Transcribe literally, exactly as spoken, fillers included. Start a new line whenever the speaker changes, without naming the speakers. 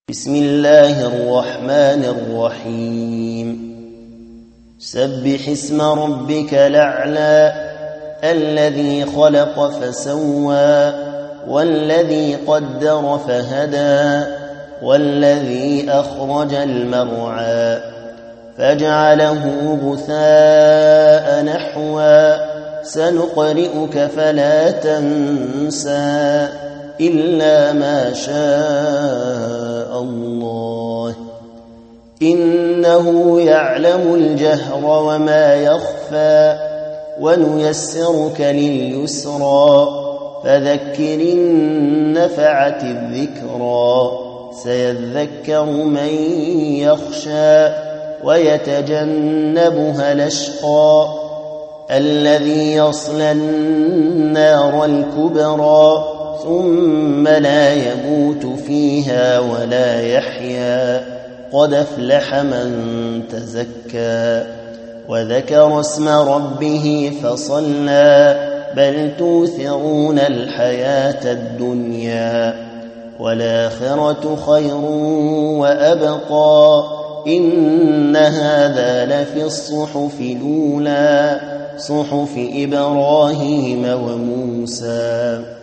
بسم الله الرحمن الرحيم سبح اسم ربك الأعلى الذي خلق فسوى والذي قدر فهدى والذي أخرج المرعى فجعله غثاء نحوا سنقرئك فلا تنسى إلا ما شاء الله إنه يعلم الجهر وما يخفى ونيسرك لليسرى فذكر إن نفعت الذكرى سيذكر من يخشى ويتجنبها الأشقى الذي يصلى النار الكبرى ثم لا يموت فيها ولا يحيا قد أفلح من تزكى وذكر اسم ربه فصلى بل توثرون الحياة الدنيا والآخرة خير وأبقى إن هذا لفي الصحف الأولى صحف إبراهيم وموسى.